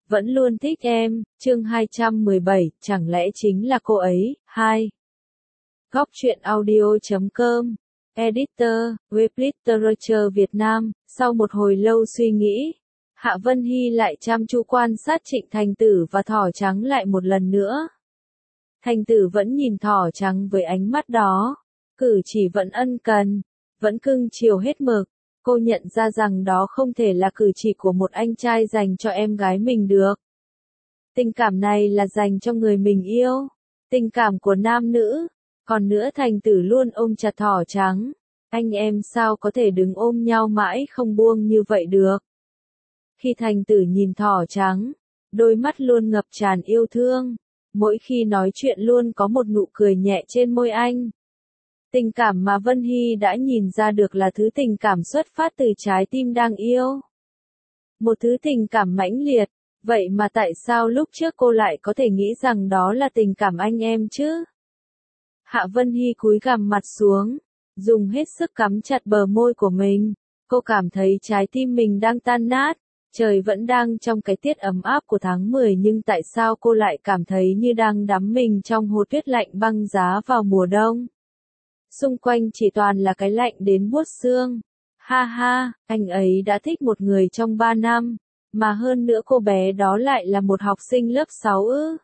vẫn luôn thích em, chương 217, chẳng lẽ chính là cô ấy, 2. Góc truyện audio.com, Editor, Web Literature Việt Nam, sau một hồi lâu suy nghĩ, Hạ Vân Hy lại chăm chú quan sát Trịnh Thành Tử và thỏ trắng lại một lần nữa. Thành Tử vẫn nhìn thỏ trắng với ánh mắt đó, cử chỉ vẫn ân cần, vẫn cưng chiều hết mực. Cô nhận ra rằng đó không thể là cử chỉ của một anh trai dành cho em gái mình được. Tình cảm này là dành cho người mình yêu, tình cảm của nam nữ. Còn nữa Thành Tử luôn ôm chặt thỏ trắng. Anh em sao có thể đứng ôm nhau mãi không buông như vậy được. Khi Thành Tử nhìn thỏ trắng, đôi mắt luôn ngập tràn yêu thương. Mỗi khi nói chuyện luôn có một nụ cười nhẹ trên môi anh. Tình cảm mà Vân Hy đã nhìn ra được là thứ tình cảm xuất phát từ trái tim đang yêu. Một thứ tình cảm mãnh liệt, vậy mà tại sao lúc trước cô lại có thể nghĩ rằng đó là tình cảm anh em chứ? Hạ Vân Hy cúi gằm mặt xuống, dùng hết sức cắm chặt bờ môi của mình. Cô cảm thấy trái tim mình đang tan nát, trời vẫn đang trong cái tiết ấm áp của tháng 10 nhưng tại sao cô lại cảm thấy như đang đắm mình trong hồ tuyết lạnh băng giá vào mùa đông? Xung quanh chỉ toàn là cái lạnh đến buốt xương. Ha ha, anh ấy đã thích một người trong 3 năm, mà hơn nữa cô bé đó lại là một học sinh lớp 6 ư.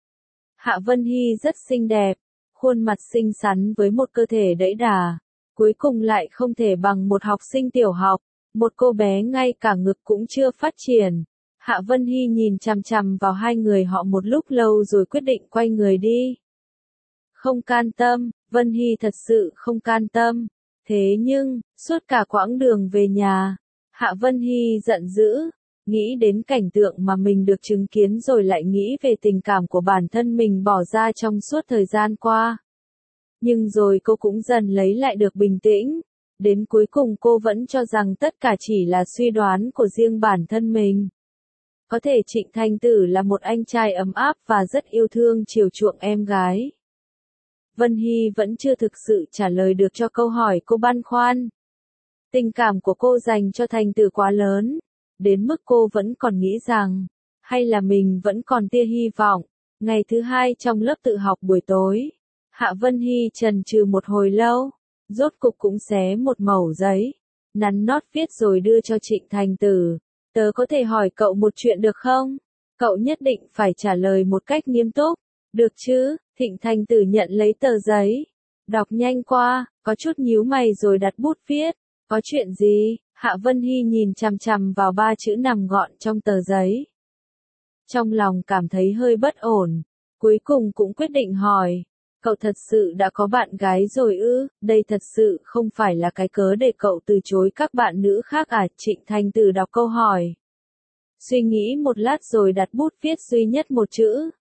Hạ Vân Hy rất xinh đẹp, khuôn mặt xinh xắn với một cơ thể đẫy đà, cuối cùng lại không thể bằng một học sinh tiểu học, một cô bé ngay cả ngực cũng chưa phát triển. Hạ Vân Hy nhìn chằm chằm vào hai người họ một lúc lâu rồi quyết định quay người đi. Không can tâm, Vân Hy thật sự không can tâm. Thế nhưng, suốt cả quãng đường về nhà, Hạ Vân Hy giận dữ, nghĩ đến cảnh tượng mà mình được chứng kiến rồi lại nghĩ về tình cảm của bản thân mình bỏ ra trong suốt thời gian qua. Nhưng rồi cô cũng dần lấy lại được bình tĩnh, đến cuối cùng cô vẫn cho rằng tất cả chỉ là suy đoán của riêng bản thân mình. Có thể Trịnh Thành Tử là một anh trai ấm áp và rất yêu thương chiều chuộng em gái. Vân Hy vẫn chưa thực sự trả lời được cho câu hỏi cô băn khoăn. Tình cảm của cô dành cho Thành Tử quá lớn, đến mức cô vẫn còn nghĩ rằng, hay là mình vẫn còn tia hy vọng. Ngày thứ 2 trong lớp tự học buổi tối, Hạ Vân Hy chần chừ một hồi lâu, rốt cục cũng xé một mẩu giấy, nắn nót viết rồi đưa cho Trịnh Thành Tử. Tớ có thể hỏi cậu một chuyện được không? Cậu nhất định phải trả lời một cách nghiêm túc. Được chứ? Trịnh Thành Tử nhận lấy tờ giấy, đọc nhanh qua, có chút nhíu mày rồi đặt bút viết. Có chuyện gì? Hạ Vân Hy nhìn chằm chằm vào 3 chữ nằm gọn trong tờ giấy. Trong lòng cảm thấy hơi bất ổn, cuối cùng cũng quyết định hỏi. Cậu thật sự đã có bạn gái rồi ư? Đây thật sự không phải là cái cớ để cậu từ chối các bạn nữ khác à? Trịnh Thành Tử đọc câu hỏi. Suy nghĩ một lát rồi đặt bút viết duy nhất một chữ.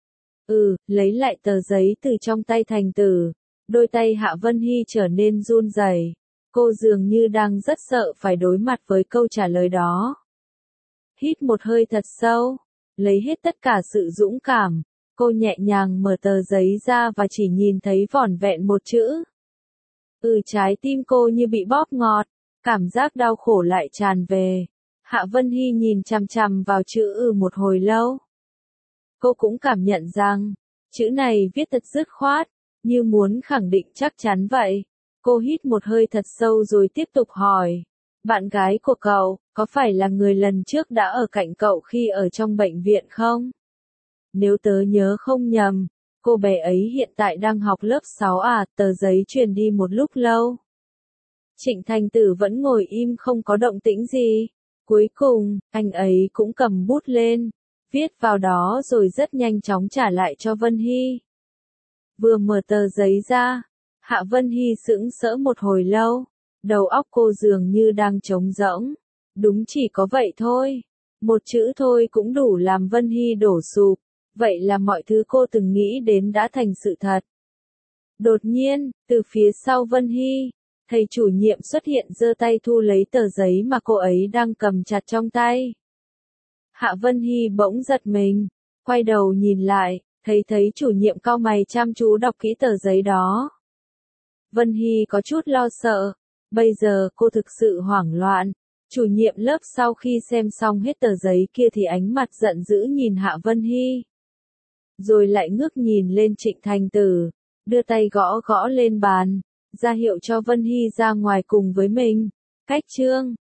Lấy lại tờ giấy từ trong tay Thành Tử. Đôi tay Hạ Vân Hy trở nên run rẩy. Cô dường như đang rất sợ phải đối mặt với câu trả lời đó. Hít một hơi thật sâu, lấy hết tất cả sự dũng cảm. Cô nhẹ nhàng mở tờ giấy ra và chỉ nhìn thấy vỏn vẹn một chữ. Trái tim cô như bị bóp ngọt, cảm giác đau khổ lại tràn về. Hạ Vân Hy nhìn chằm chằm vào chữ một hồi lâu. Cô cũng cảm nhận rằng, chữ này viết thật dứt khoát, như muốn khẳng định chắc chắn vậy. Cô hít một hơi thật sâu rồi tiếp tục hỏi. Bạn gái của cậu, có phải là người lần trước đã ở cạnh cậu khi ở trong bệnh viện không? Nếu tớ nhớ không nhầm, cô bé ấy hiện tại đang học lớp 6 à? Tờ giấy truyền đi một lúc lâu. Trịnh Thành Tử vẫn ngồi im không có động tĩnh gì. Cuối cùng, anh ấy cũng cầm bút lên, viết vào đó rồi rất nhanh chóng trả lại cho Vân Hy. Vừa mở tờ giấy ra, Hạ Vân Hy sững sỡ một hồi lâu, đầu óc cô dường như đang trống rỗng. Đúng chỉ có vậy thôi, một chữ thôi cũng đủ làm Vân Hy đổ sụp, vậy là mọi thứ cô từng nghĩ đến đã thành sự thật. Đột nhiên, từ phía sau Vân Hy, thầy chủ nhiệm xuất hiện giơ tay thu lấy tờ giấy mà cô ấy đang cầm chặt trong tay. Hạ Vân Hy bỗng giật mình, quay đầu nhìn lại, thấy chủ nhiệm cau mày chăm chú đọc kỹ tờ giấy đó. Vân Hy có chút lo sợ, bây giờ cô thực sự hoảng loạn, Chủ nhiệm lớp sau khi xem xong hết tờ giấy kia thì ánh mặt giận dữ nhìn Hạ Vân Hy. Rồi lại ngước nhìn lên Trịnh Thành Tử, đưa tay gõ gõ lên bàn, ra hiệu cho Vân Hy ra ngoài cùng với mình. Cách chương